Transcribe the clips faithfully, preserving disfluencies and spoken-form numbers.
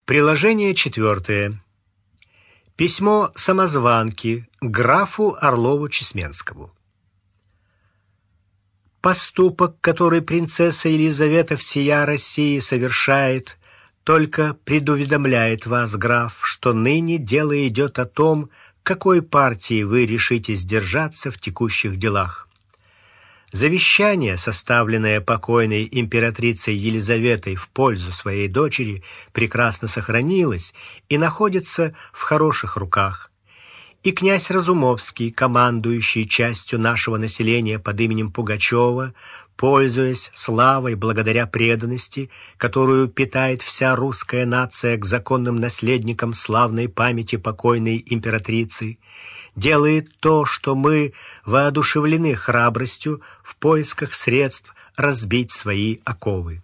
Приложение четвертое. Письмо самозванки графу Орлову-Чесменскому. Поступок, который принцесса Елизавета всея России совершает, только предуведомляет вас, граф, что ныне дело идет о том, какой партии вы решитесь держаться в текущих делах. Завещание, составленное покойной императрицей Елизаветой в пользу своей дочери, прекрасно сохранилось и находится в хороших руках. И князь Разумовский, командующий частью нашего населения под именем Пугачева, пользуясь славой благодаря преданности, которую питает вся русская нация к законным наследникам славной памяти покойной императрицы, делает то, что мы воодушевлены храбростью в поисках средств разбить свои оковы.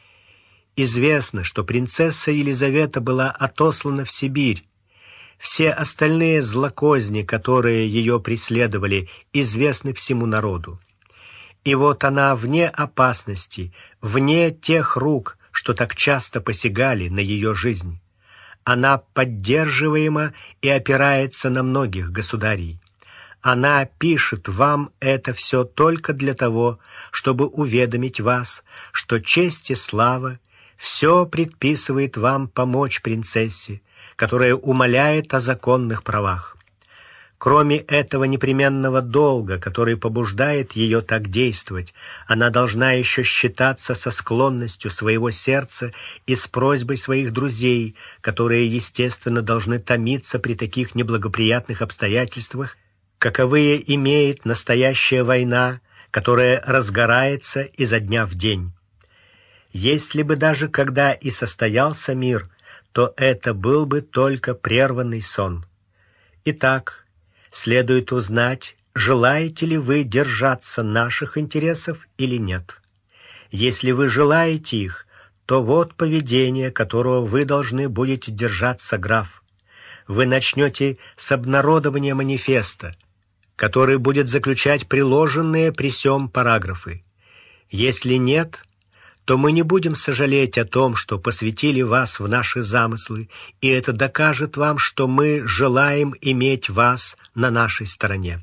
Известно, что принцесса Елизавета была отослана в Сибирь. Все остальные злокозни, которые ее преследовали, известны всему народу. И вот она вне опасности, вне тех рук, что так часто посягали на ее жизнь. Она поддерживаема и опирается на многих государей. Она пишет вам это все только для того, чтобы уведомить вас, что честь и слава все предписывает вам помочь принцессе, которая умоляет о законных правах. Кроме этого непременного долга, который побуждает ее так действовать, она должна еще считаться со склонностью своего сердца и с просьбой своих друзей, которые, естественно, должны томиться при таких неблагоприятных обстоятельствах, каковые имеет настоящая война, которая разгорается изо дня в день. Если бы даже когда и состоялся мир, то это был бы только прерванный сон. Итак, следует узнать, желаете ли вы держаться наших интересов или нет. Если вы желаете их, то вот поведение, которого вы должны будете держаться, граф. Вы начнете с обнародования манифеста, который будет заключать приложенные при сём параграфы. Если нет, то мы не будем сожалеть о том, что посвятили вас в наши замыслы, и это докажет вам, что мы желаем иметь вас на нашей стороне.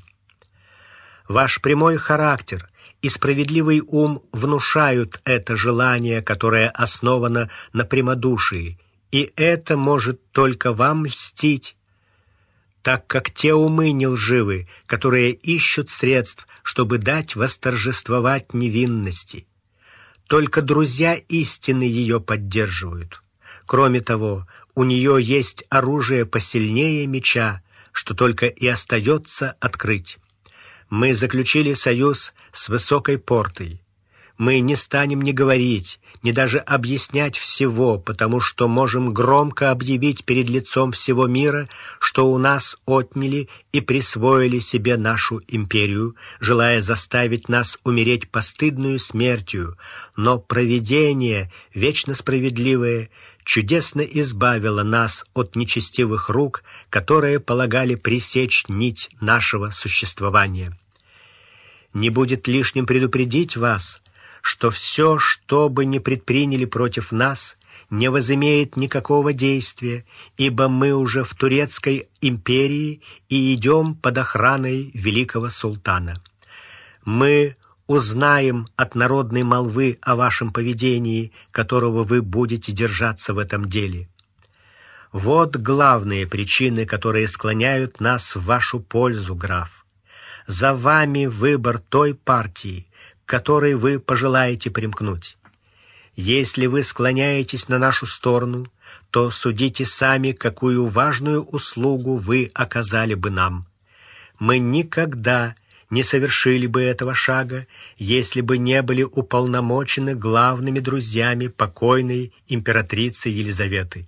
Ваш прямой характер и справедливый ум внушают это желание, которое основано на прямодушии, и это может только вам льстить, так как те умы не лживы, которые ищут средств, чтобы дать восторжествовать невинности. Только друзья истины ее поддерживают. Кроме того, у нее есть оружие посильнее меча, что только и остается открыть. Мы заключили союз с Высокой Портой. Мы не станем ни говорить, ни даже объяснять всего, потому что можем громко объявить перед лицом всего мира, что у нас отняли и присвоили себе нашу империю, желая заставить нас умереть постыдную смертью, но провидение, вечно справедливое, чудесно избавило нас от нечестивых рук, которые полагали пресечь нить нашего существования. Не будет лишним предупредить вас, что все, что бы ни предприняли против нас, не возымеет никакого действия, ибо мы уже в Турецкой империи и идем под охраной великого султана. Мы узнаем от народной молвы о вашем поведении, которого вы будете держаться в этом деле. Вот главные причины, которые склоняют нас в вашу пользу, граф. За вами выбор той партии, к которой вы пожелаете примкнуть. Если вы склоняетесь на нашу сторону, то судите сами, какую важную услугу вы оказали бы нам. Мы никогда не совершили бы этого шага, если бы не были уполномочены главными друзьями покойной императрицы Елизаветы.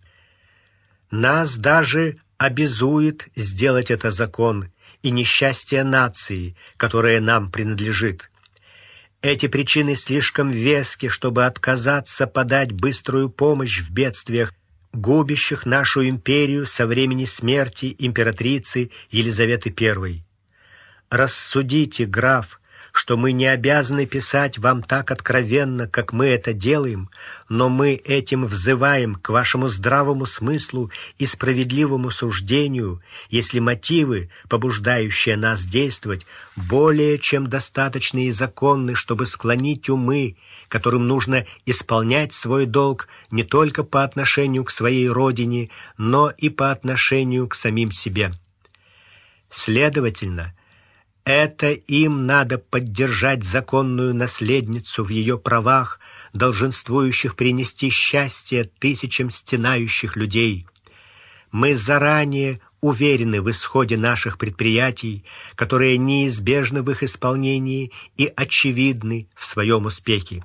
Нас даже обязует сделать это закон и несчастье нации, которая нам принадлежит. Эти причины слишком вески, чтобы отказаться подать быструю помощь в бедствиях, губящих нашу империю со времени смерти императрицы Елизаветы Первой. Рассудите, граф, что мы не обязаны писать вам так откровенно, как мы это делаем, но мы этим взываем к вашему здравому смыслу и справедливому суждению, если мотивы, побуждающие нас действовать, более чем достаточны и законны, чтобы склонить умы, которым нужно исполнять свой долг не только по отношению к своей родине, но и по отношению к самим себе. Следовательно, это им надо поддержать законную наследницу в ее правах, долженствующих принести счастье тысячам стенающих людей. Мы заранее уверены в исходе наших предприятий, которые неизбежны в их исполнении и очевидны в своем успехе.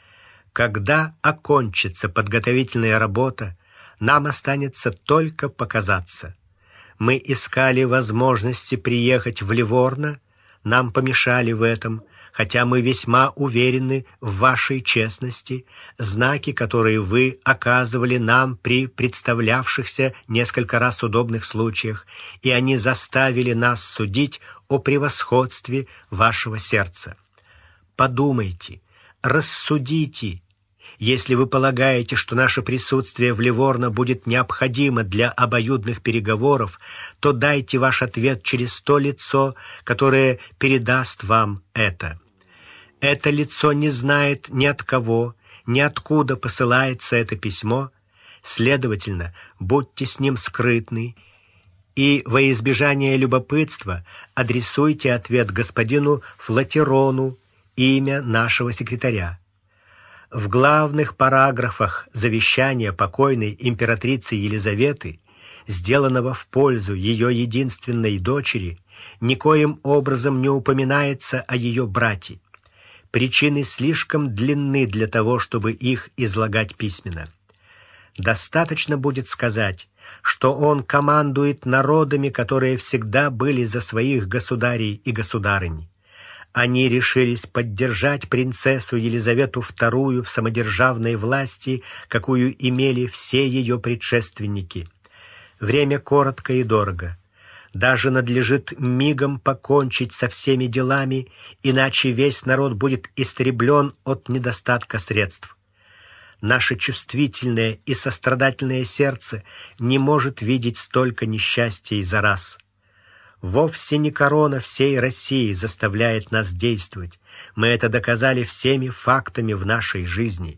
Когда окончится подготовительная работа, нам останется только показаться. Мы искали возможности приехать в Ливорно, нам помешали в этом, хотя мы весьма уверены в вашей честности, знаки, которые вы оказывали нам при представлявшихся несколько раз удобных случаях, и они заставили нас судить о превосходстве вашего сердца. Подумайте, рассудите. Если вы полагаете, что наше присутствие в Ливорно будет необходимо для обоюдных переговоров, то дайте ваш ответ через то лицо, которое передаст вам это. Это лицо не знает ни от кого, ни откуда посылается это письмо, следовательно, будьте с ним скрытны, и во избежание любопытства адресуйте ответ господину Флатерону, имя нашего секретаря. В главных параграфах завещания покойной императрицы Елизаветы, сделанного в пользу ее единственной дочери, никоим образом не упоминается о ее брате. Причины слишком длинны для того, чтобы их излагать письменно. Достаточно будет сказать, что он командует народами, которые всегда были за своих государей и государынь. Они решились поддержать принцессу Елизавету вторую в самодержавной власти, какую имели все ее предшественники. Время коротко и дорого. Даже надлежит мигом покончить со всеми делами, иначе весь народ будет истреблен от недостатка средств. Наше чувствительное и сострадательное сердце не может видеть столько несчастий за раз. Вовсе не корона всей России заставляет нас действовать. Мы это доказали всеми фактами в нашей жизни.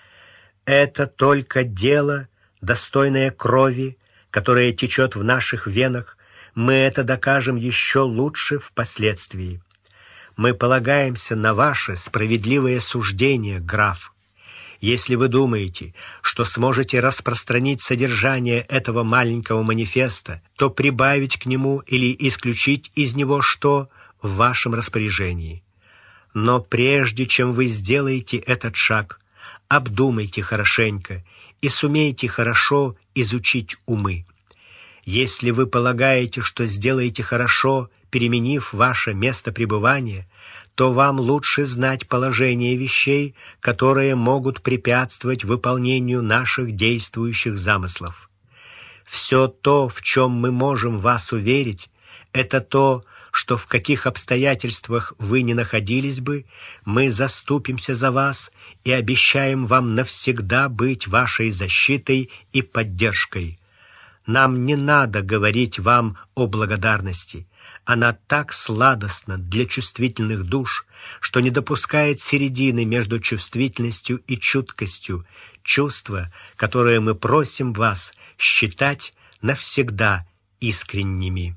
Это только дело, достойное крови, которое течет в наших венах. Мы это докажем еще лучше впоследствии. Мы полагаемся на ваше справедливое суждение, граф. Если вы думаете, что сможете распространить содержание этого маленького манифеста, то прибавить к нему или исключить из него что в вашем распоряжении. Но прежде чем вы сделаете этот шаг, обдумайте хорошенько и сумейте хорошо изучить умы. Если вы полагаете, что сделаете хорошо, переменив ваше место пребывания, то вам лучше знать положение вещей, которые могут препятствовать выполнению наших действующих замыслов. Все то, в чем мы можем вас уверить, это то, что в каких обстоятельствах вы ни находились бы, мы заступимся за вас и обещаем вам навсегда быть вашей защитой и поддержкой. Нам не надо говорить вам о благодарности. Она так сладостна для чувствительных душ, что не допускает середины между чувствительностью и чуткостью, чувства, которые мы просим вас считать навсегда искренними.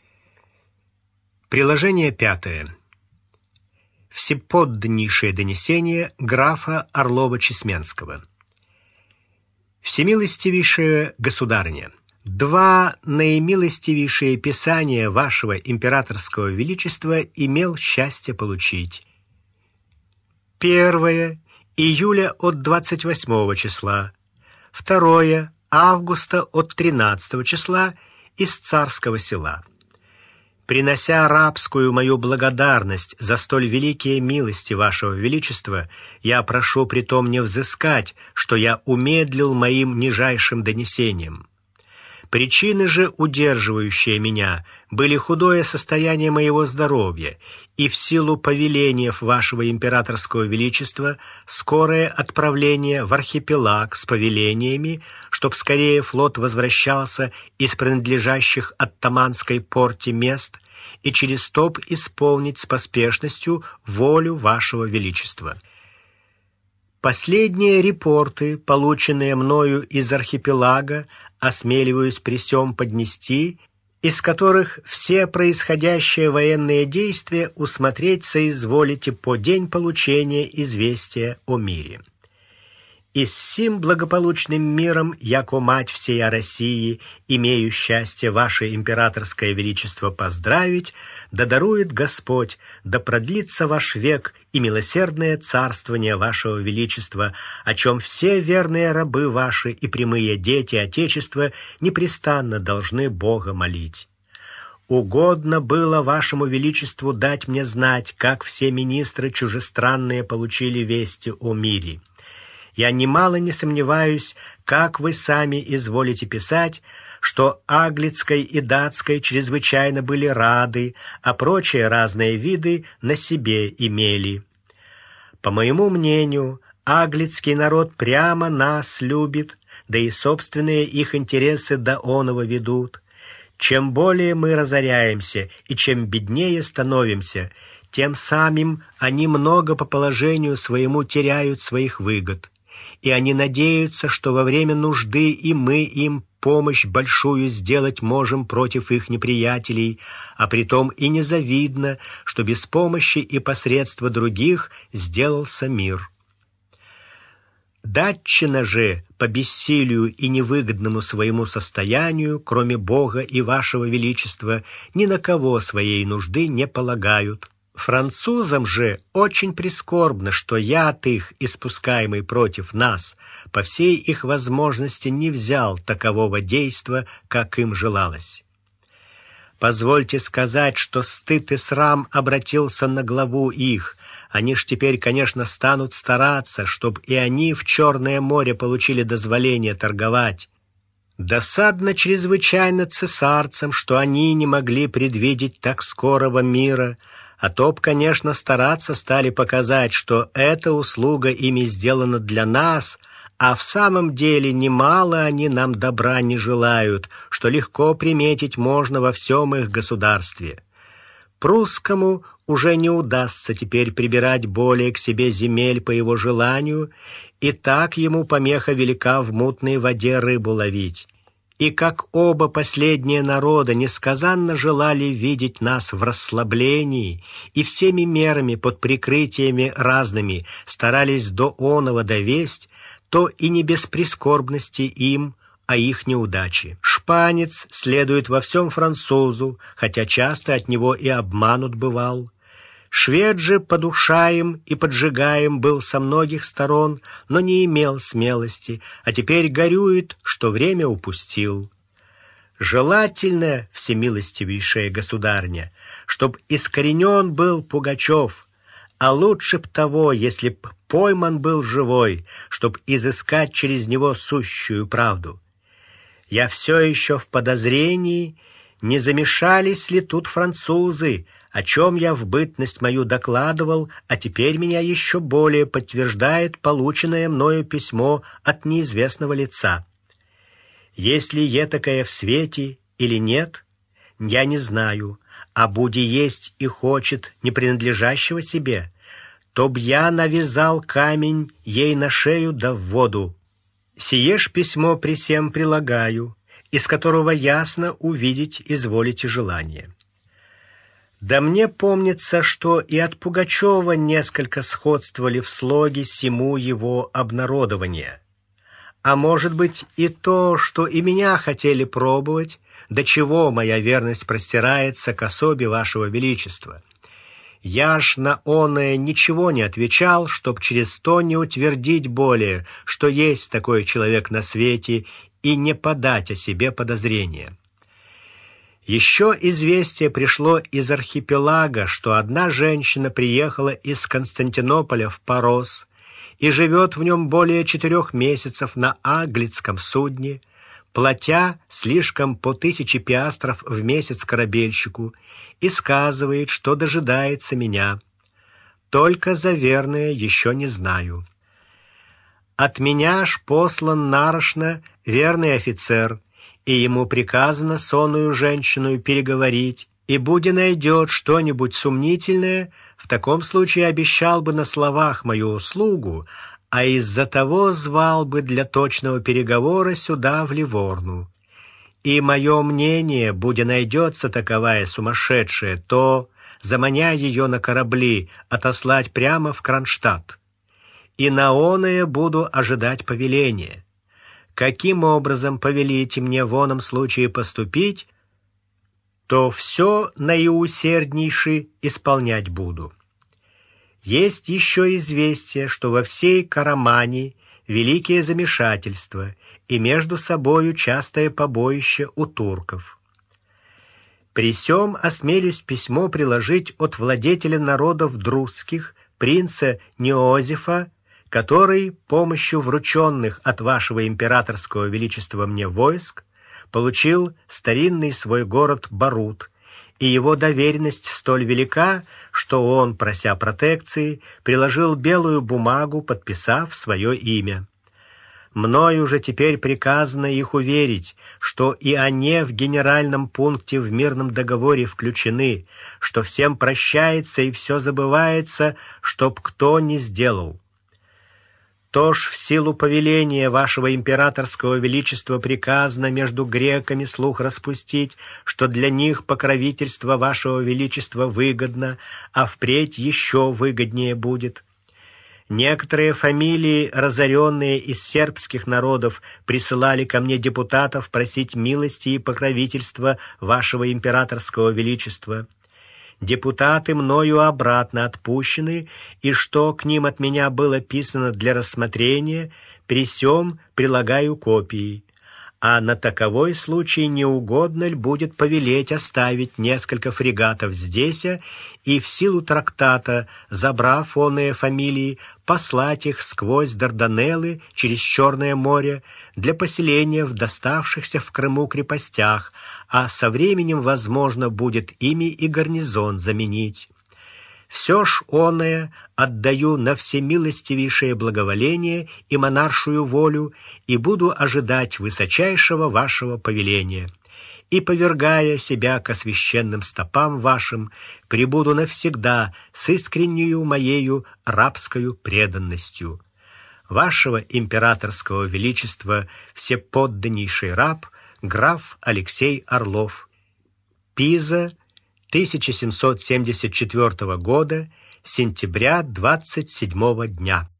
Приложение пятое. Всеподданнейшее донесение графа Орлова-Чесменского. Всемилостивейшая государыня, два наимилостивейшие писания вашего императорского величества имел счастье получить. Первое — июля от двадцать восьмого числа, второе — августа от тринадцатого числа из Царского Села. Принося рабскую мою благодарность за столь великие милости вашего величества, я прошу притом не взыскать, что я умедлил моим нижайшим донесением. Причины же, удерживающие меня, были худое состояние моего здоровья и в силу повелениев вашего императорского величества скорое отправление в архипелаг с повелениями, чтоб скорее флот возвращался из принадлежащих оттаманской порте мест и через топ исполнить с поспешностью волю вашего величества. Последние репорты, полученные мною из архипелага, осмеливаюсь при сём поднести, из которых все происходящие военные действия усмотреть соизволите по день получения известия о мире. И с сим благополучным миром, яко мать всея России, имею счастье ваше императорское величество поздравить, да дарует Господь, да продлится ваш век и милосердное царствование вашего величества, о чем все верные рабы ваши и прямые дети Отечества непрестанно должны Бога молить. Угодно было вашему величеству дать мне знать, как все министры чужестранные получили вести о мире. Я немало не сомневаюсь, как вы сами изволите писать, что Аглицкой и Датской чрезвычайно были рады, а прочие разные виды на себе имели. По моему мнению, аглицкий народ прямо нас любит, да и собственные их интересы до оного ведут. Чем более мы разоряемся и чем беднее становимся, тем самим они много по положению своему теряют своих выгод. И они надеются, что во время нужды и мы им помощь большую сделать можем против их неприятелей, а притом и незавидно, что без помощи и посредства других сделался мир. Датчина же по бессилию и невыгодному своему состоянию, кроме Бога и вашего величества, ни на кого своей нужды не полагают. Французам же очень прискорбно, что яд их, испускаемый против нас, по всей их возможности не взял такового действа, как им желалось. Позвольте сказать, что стыд и срам обратился на главу их. Они ж теперь, конечно, станут стараться, чтоб и они в Черное море получили дозволение торговать. Досадно чрезвычайно цесарцам, что они не могли предвидеть так скорого мира, а то б, конечно, стараться стали показать, что эта услуга ими сделана для нас, а в самом деле немало они нам добра не желают, что легко приметить можно во всем их государстве. Прусскому уже не удастся теперь прибирать более к себе земель по его желанию, и так ему помеха велика в мутной воде рыбу ловить. И как оба последние народа несказанно желали видеть нас в расслаблении и всеми мерами под прикрытиями разными старались до оного довесть, то и не без прискорбности им, а их неудачи. Шпанец следует во всем французу, хотя часто от него и обманут бывал. Швед же подушаем и поджигаем был со многих сторон, но не имел смелости, а теперь горюет, что время упустил. Желательно, всемилостивейшая государня, чтоб искоренен был Пугачев, а лучше б того, если б пойман был живой, чтоб изыскать через него сущую правду. Я все еще в подозрении, не замешались ли тут французы, о чем я в бытность мою докладывал, а теперь меня еще более подтверждает полученное мною письмо от неизвестного лица. Есть ли етакое в свете или нет, я не знаю, а буди есть и хочет не принадлежащего себе, то б я навязал камень ей на шею да в воду. Сие ж письмо при сем прилагаю, из которого ясно увидеть изволите желание. Да мне помнится, что и от Пугачева несколько сходствовали в слоге сему его обнародования. А может быть и то, что и меня хотели пробовать, до чего моя верность простирается к особе вашего величества. Я ж на оное ничего не отвечал, чтоб через то не утвердить более, что есть такой человек на свете, и не подать о себе подозрения. Еще известие пришло из архипелага, что одна женщина приехала из Константинополя в Парос и живет в нем более четырех месяцев на аглицком судне, платя слишком по тысяче пиастров в месяц корабельщику, и сказывает, что дожидается меня. Только за верное еще не знаю. От меня ж послан нарочно верный офицер, и ему приказано сонную женщину переговорить, и буде найдет что-нибудь сумнительное, в таком случае обещал бы на словах мою услугу, а из-за того звал бы для точного переговора сюда, в Ливорну. И мое мнение, буде найдется таковая сумасшедшая, то, заманя ее на корабли, отослать прямо в Кронштадт. И на оное буду ожидать повеления. Каким образом повелите мне в оном случае поступить, то все наиусерднейше исполнять буду. Есть еще известие, что во всей Карамании великие замешательства и между собою частое побоище у турков. При сём осмелюсь письмо приложить от владетеля народов друзских, принца Неозифа, который помощью врученных от вашего императорского величества мне войск получил старинный свой город Барут, и его доверенность столь велика, что он, прося протекции, приложил белую бумагу, подписав свое имя. Мною же теперь приказано их уверить, что и они в генеральном пункте в мирном договоре включены, что всем прощается и все забывается, чтоб кто не сделал. То ж в силу повеления вашего императорского величества приказано между греками слух распустить, что для них покровительство вашего величества выгодно, а впредь еще выгоднее будет. Некоторые фамилии, разоренные из сербских народов, присылали ко мне депутатов просить милости и покровительства вашего императорского величества. Депутаты мною обратно отпущены, и что к ним от меня было писано для рассмотрения, при сём прилагаю копии. А на таковой случай не угодно ли будет повелеть оставить несколько фрегатов здесь и в силу трактата, забрав оные фамилии, послать их сквозь Дарданеллы через Черное море для поселения в доставшихся в Крыму крепостях, а со временем возможно будет ими и гарнизон заменить. Все ж оное отдаю на всемилостивейшее благоволение и монаршую волю, и буду ожидать высочайшего вашего повеления. И, повергая себя ко священным стопам вашим, пребуду навсегда с искреннею моею рабскою преданностью. Вашего императорского величества всеподданнейший раб, граф Алексей Орлов. Пиза, тысяча семьсот семьдесят четвёртого года, сентября двадцать седьмого дня.